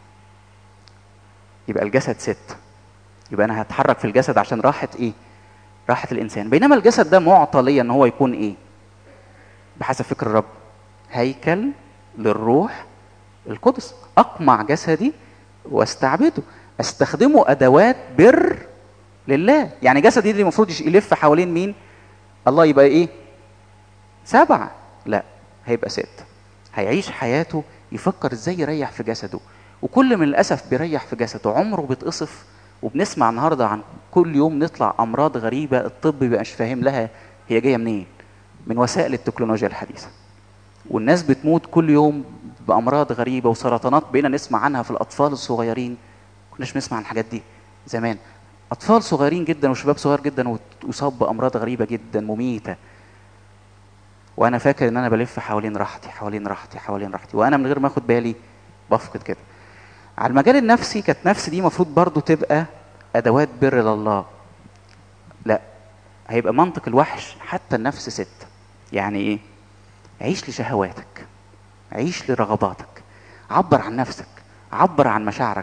يبقى الجسد ست، يبقى انا هتحرك في الجسد عشان راحه ايه؟ راحه الانسان. بينما الجسد ده معطى ليا ان هو يكون ايه؟ بحسب فكر الرب هيكل للروح القدس، اقمع جسدي واستعبده، استخدمه ادوات بر لله. يعني جسدي اللي المفروض يلف حوالين مين؟ الله، يبقى ايه؟ سبعة؟ لا، هيبقى ست. هيعيش حياته يفكر ازاي يريح في جسده، وكل من الاسف بيريح في جسده عمره بيتقصف. وبنسمع النهارده عن كل يوم نطلع امراض غريبه الطب مبقاش فاهم لها هي جايه منين، من وسائل التكنولوجيا الحديثه. والناس بتموت كل يوم بامراض غريبه وسرطانات بقينا نسمع عنها في الاطفال الصغيرين، كناش بنسمع عن الحاجات دي زمان. اطفال صغيرين جدا وشباب صغير جدا ويصاب بامراض غريبه جدا مميته، وانا فاكر ان انا بلف حوالين راحتي حوالين راحتي حوالين راحتي، وانا من غير ما اخد بالي بفقد كده. على المجال النفسي كانت نفسي دي مفروض برضو تبقى ادوات بر لله، لا، هيبقى منطق الوحش حتى النفس ست. يعني ايه؟ عيش لشهواتك، عيش لرغباتك، عبر عن نفسك، عبر عن مشاعرك.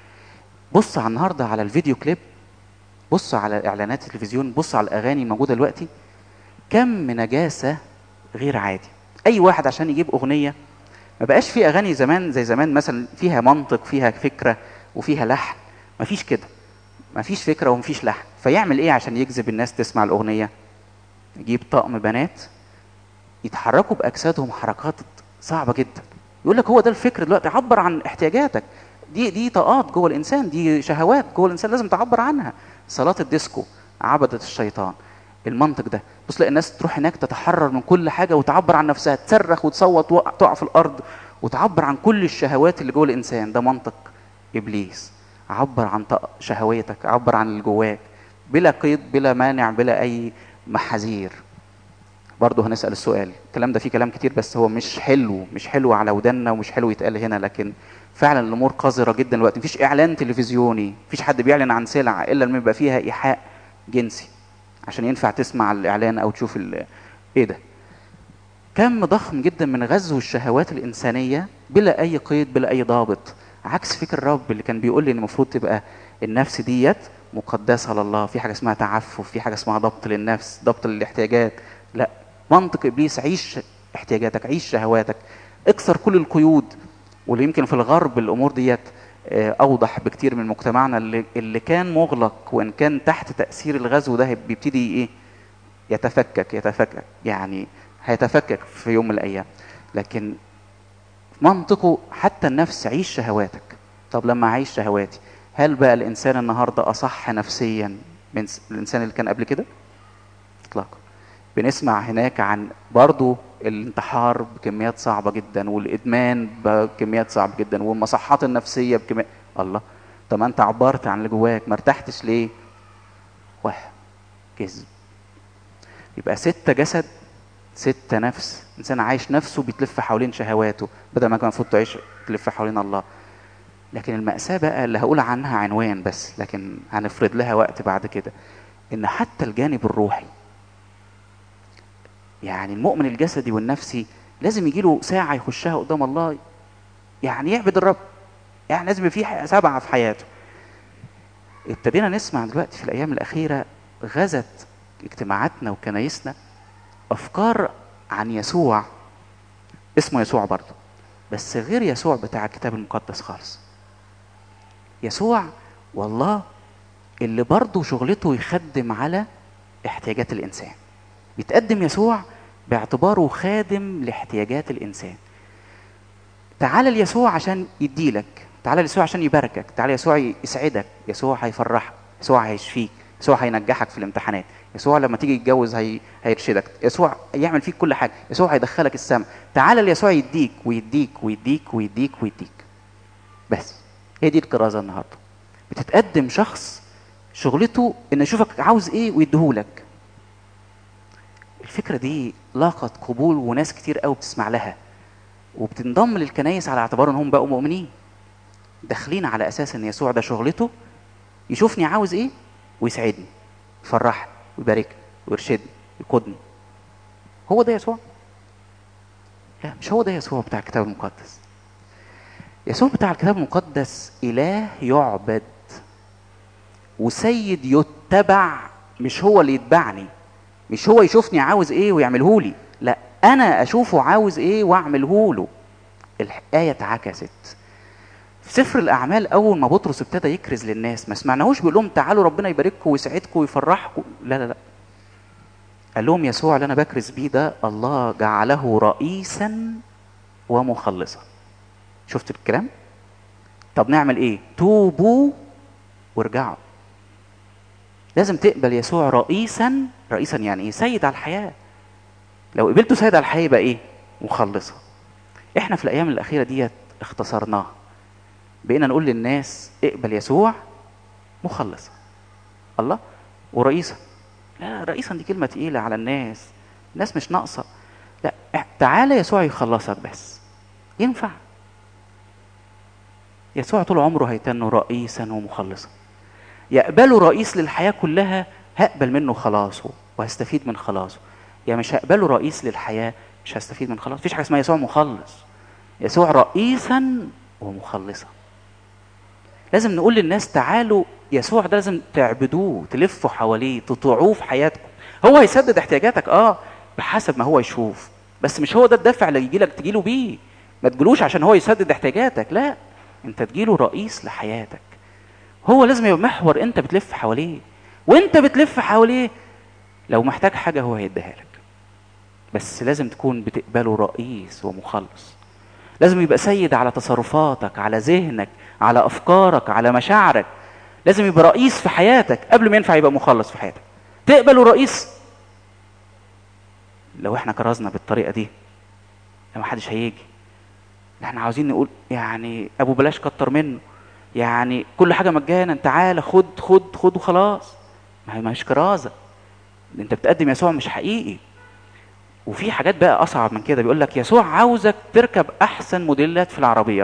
بص على النهارده على الفيديو كليب، بص على اعلانات التلفزيون، بص على الاغاني الموجوده دلوقتي، كم من نجاسه غير عادي. اي واحد عشان يجيب اغنيه، ما بقاش في اغاني زمان زي زمان مثلا فيها منطق فيها فكره وفيها لحن، ما فيش كده، ما فيش فكره ومفيش لحن. فيعمل ايه عشان يجذب الناس تسمع الاغنيه؟ يجيب طقم بنات يتحركوا باجسادهم حركات صعبه جدا، يقول لك هو ده الفكر دلوقتي، عبر عن احتياجاتك. دي دي طاقات جوه الانسان، دي شهوات جوه الانسان لازم تعبر عنها. صلاه الديسكو عبده الشيطان، المنطق ده. بص تلاقي الناس تروح هناك تتحرر من كل حاجه وتعبر عن نفسها، تصرخ وتصوت تقع في الارض وتعبر عن كل الشهوات اللي جوه الانسان. ده منطق ابليس. عبر عن شهواتك، عبر عن اللي جواك بلا قيد بلا مانع بلا اي محاذير. برضه هنسال السؤال، الكلام ده فيه كلام كتير بس هو مش حلو، مش حلو على ودنا ومش حلو يتقال هنا، لكن فعلا الامور قذره جدا دلوقتي. مفيش اعلان تلفزيوني، مفيش حد بيعلن عن سلعه الا لما يبقى فيها ايحاء جنسي عشان ينفع تسمع الاعلان او تشوف ايه ده. كم ضخم جدا من غزو الشهوات الانسانيه بلا اي قيد بلا اي ضابط، عكس فكر الرب اللي كان بيقول لي ان المفروض تبقى النفس ديت مقدسه لله، في حاجه اسمها تعفف، في حاجه اسمها ضبط للنفس، ضبط للاحتياجات. لا، منطق ابليس عيش احتياجاتك، عيش شهواتك، اكسر كل القيود. واللي يمكن في الغرب الامور ديت اوضح بكتير من مجتمعنا اللي, اللي كان مغلق، وان كان تحت تاثير الغزو ده بيبتدي ايه؟ يتفكك يتفكك يعني هيتفكك في يوم من الايام. لكن منطقه حتى النفس عيش شهواتك. طب لما اعيش شهواتي، هل بقى الانسان النهارده اصح نفسيا من الانسان اللي كان قبل كده؟ اطلاقا. بنسمع هناك عن برضو الانتحار بكميات صعبه جدا، والادمان بكميات صعبه جدا، والمصحات النفسيه بكميات. الله، طب ما انت عبرت عن اللي جواك، ما ارتحتش ليه؟ واحد كذب. يبقى ستة جسد ستة نفس، انسان عايش نفسه بيتلف حوالين شهواته بدل ما كان المفروض تعيش تلف حوالين الله. لكن المأساة بقى اللي هقول عنها عنوان بس، لكن هنفرض لها وقت بعد كده، ان حتى الجانب الروحي، يعني المؤمن الجسدي والنفسي لازم يجيله ساعة يخشها قدام الله، يعني يعبد الرب، يعني لازم يبقى فيه سبعة في حياته. ابتدينا نسمع دلوقتي في الأيام الأخيرة غزت اجتماعاتنا وكنايسنا أفكار عن يسوع، اسمه يسوع برضه، بس غير يسوع بتاع الكتاب المقدس خالص. يسوع والله اللي برضه شغلته يخدم على احتياجات الإنسان. بيتقدم يسوع باعتباره خادم لاحتياجات الإنسان. تعال ليسوع عشان يديلك، تعال ليسوع عشان يباركك، تعال يسوع يسعدك، يسوع هيفرحك، يسوع هيشفيك، يسوع هينجحك في الامتحانات، يسوع لما تيجي تتجوز هي... هيرشدك، يسوع يعمل فيك كل حاجة، يسوع هيدخلك السماء. تعال ليسوع يديك ويديك ويديك ويديك ويديك. بس هي دي الكرازة النهارده. بتتقدم شخص شغلته انه يشوفك عاوز ايه ويديهولك. الفكرة دي لاقت قبول وناس كتير قوي بتسمع لها وبتنضم للكنايس على اعتبار انهم بقوا مؤمنين، داخلين على اساس ان يسوع ده شغلته يشوفني عاوز ايه ويسعدني، يفرحني ويباركني ويرشدني ويقودني. هو ده يسوع؟ لا، مش هو ده يسوع بتاع الكتاب المقدس. يسوع بتاع الكتاب المقدس إله يعبد وسيد يتبع، مش هو اللي يتبعني، مش هو يشوفني عاوز ايه ويعمله لي، لا انا اشوفه عاوز ايه واعمله له. الآية اتعكست في سفر الأعمال. أول ما بطرس ابتدى يكرز للناس ما سمعناهوش بيقول لهم تعالوا ربنا يبارككم ويسعدكم ويفرحكم، لا لا لا، قال لهم يسوع اللي أنا بكرز بيه ده الله جعله رئيسا ومخلصا. شفت الكلام؟ طب نعمل ايه؟ توبوا وارجعوا. لازم تقبل يسوع رئيسا. رئيسا يعني ايه؟ سيد على الحياة. لو قبلته سيد على الحياة يبقى ايه؟ مخلصا. احنا في الأيام الأخيرة ديت اختصرناها، بقينا نقول للناس اقبل يسوع مخلصا الله ورئيسا. لا، رئيسا دي كلمة تقيلة على الناس، الناس مش ناقصة. لا، تعالى يسوع يخلصك بس. ينفع؟ يسوع طول عمره هيتنه رئيسا ومخلصا. يقبله رئيس للحياة كلها، هقبل منه خلاصه وهستفيد من خلاصه. يا مش هقبله رئيس للحياة مش هستفيد من خلاصه. مفيش حاجة اسمها يسوع مخلص، يسوع رئيسا ومخلصا. لازم نقول للناس تعالوا يسوع ده لازم تعبدوه، تلفوا حواليه، تطيعوه في حياتكم. هو هيسدد احتياجاتك اه بحسب ما هو يشوف، بس مش هو ده الدافع اللي يجي لك تجيله بيه. ما تجيلوش عشان هو يسدد احتياجاتك، لا، انت تجيله رئيس لحياتك. هو لازم يبقى محور انت بتلف حواليه، وانت بتلف حواليه لو محتاج حاجة هو هيديها لك. بس لازم تكون بتقبله رئيس ومخلص. لازم يبقى سيد على تصرفاتك، على ذهنك، على أفكارك، على مشاعرك. لازم يبقى رئيس في حياتك قبل ما ينفع يبقى مخلص في حياتك. تقبله رئيس. لو احنا كرزنا بالطريقة دي ما حدش هيجي. احنا عاوزين نقول يعني ابو بلاش كتر منه، يعني كل حاجة مجانا، تعالى خد خد خد وخلاص. ما هي مش كرازة، انت بتقدم يسوع مش حقيقي. وفي حاجات بقى اصعب من كده، بيقول لك يسوع عاوزك تركب احسن موديلات في العربيات،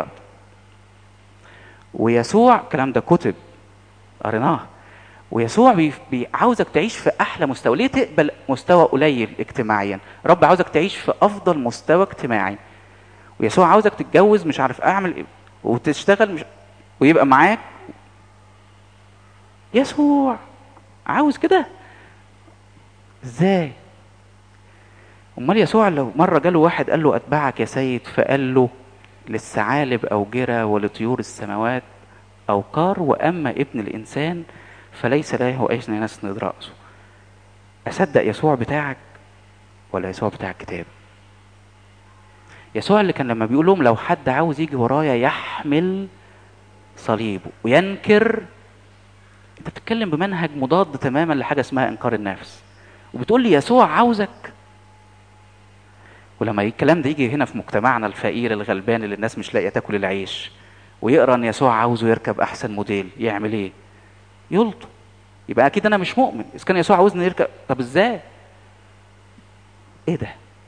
ويسوع الكلام ده كتب قريناه، ويسوع بي... بي... عاوزك تعيش في احلى مستوى. ليه تقبل مستوى قليل اجتماعيا؟ رب عاوزك تعيش في افضل مستوى اجتماعي. ويسوع عاوزك تتجوز مش عارف اعمل ايه وتشتغل مش... ويبقى معاك. يسوع عاوز كده ازاي؟ امال يسوع لو مره جاله واحد قال له اتبعك يا سيد، فقال له للثعالب اوجره ولطيور السماوات اوقار، واما ابن الانسان فليس له اين يسند راسه. اصدق يسوع بتاعك ولا يسوع بتاع الكتاب؟ يسوع اللي كان لما بيقول لهم لو حد عاوز يجي ورايا يحمل صليبه وينكر. انت بتتكلم بمنهج مضاد تماما لحاجه اسمها انكار النفس، وبتقول لي يسوع عاوزك. ولما الكلام ده يجي هنا في مجتمعنا الفقير الغلبان اللي الناس مش لاقيه تاكل العيش، ويقرا ان يسوع عاوزه يركب احسن موديل، يعمل ايه؟ يلطم. يبقى اكيد انا مش مؤمن اذا كان يسوع عاوزني يركب. طب ازاي؟ ايه ده؟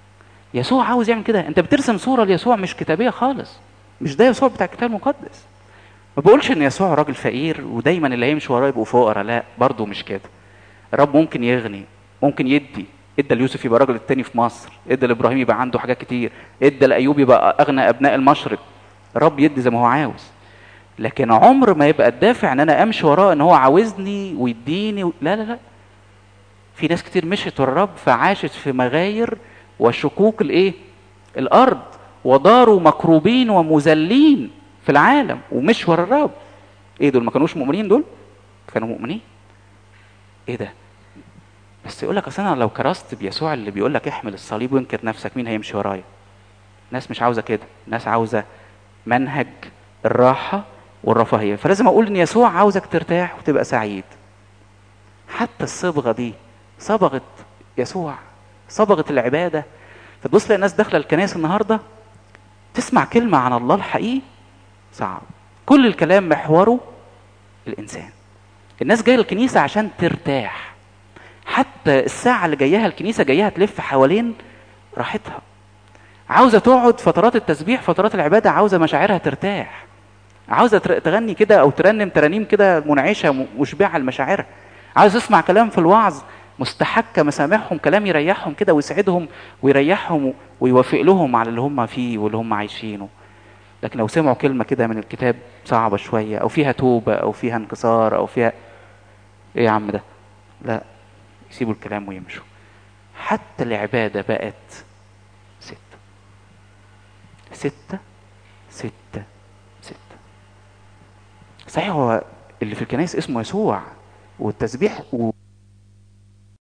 يسوع عاوز يعمل كده. انت بترسم صوره ليسوع مش كتابيه خالص، مش ده يسوع بتاع الكتاب المقدس. ما بقولش ان يسوع راجل فقير ودايما اللي هيمشي وراه يبقوا فقراء، لا برضه مش كده. الرب ممكن يغني، ممكن يدي، ادى ليوسف يبقى راجل التاني في مصر، ادى لابراهيم يبقى عنده حاجات كتير، ادى لايوب يبقى اغنى ابناء المشرق. الرب يدي زي ما هو عاوز، لكن عمر ما يبقى الدافع ان انا امشي وراه ان هو عاوزني ويديني و... لا لا لا. في ناس كتير مشت ورا الرب فعاشت في مغاير وشقوق الايه؟ الارض، وداروا مكروبين ومذلين في العالم ومش ورا الرب. ايه دول؟ ما كانوش مؤمنين؟ دول كانوا مؤمنين. ايه ده؟ بس يقول لك اصل انا لو كرست بيسوع اللي بيقول لك احمل الصليب وانكر نفسك، مين هيمشي ورايا؟ ناس مش عاوزه كده، ناس عاوزه منهج الراحه والرفاهيه. فلازم اقول ان يسوع عاوزك ترتاح وتبقى سعيد. حتى الصبغه دي صبغه يسوع، صبغه العباده. فتبص تلاقي الناس داخله الكنائس النهارده تسمع كلمه عن الله الحقيقي صعب، كل الكلام محوره الانسان. الناس جايه الكنيسه عشان ترتاح، حتى الساعه اللي جايها الكنيسه جايها تلف حوالين راحتها، عاوزه تقعد فترات التسبيح فترات العباده، عاوزه مشاعرها ترتاح، عاوزه تغني كده او ترنم ترانيم كده منعشه مشبعه لمشاعرها، عاوز تسمع كلام في الوعظ مستحكه مسامعهم، كلام يريحهم كده ويسعدهم ويريحهم ويوافق لهم على اللي هم فيه واللي هم عايشينه. لكن لو سمعوا كلمه كده من الكتاب صعبه شويه او فيها توبه او فيها انكسار او فيها ايه يا عم ده، لا، يسيبوا الكلام ويمشوا. حتى العباده بقت ستة ستة ستة ستة. صحيح هو اللي في الكنائس اسمه يسوع والتسبيح و...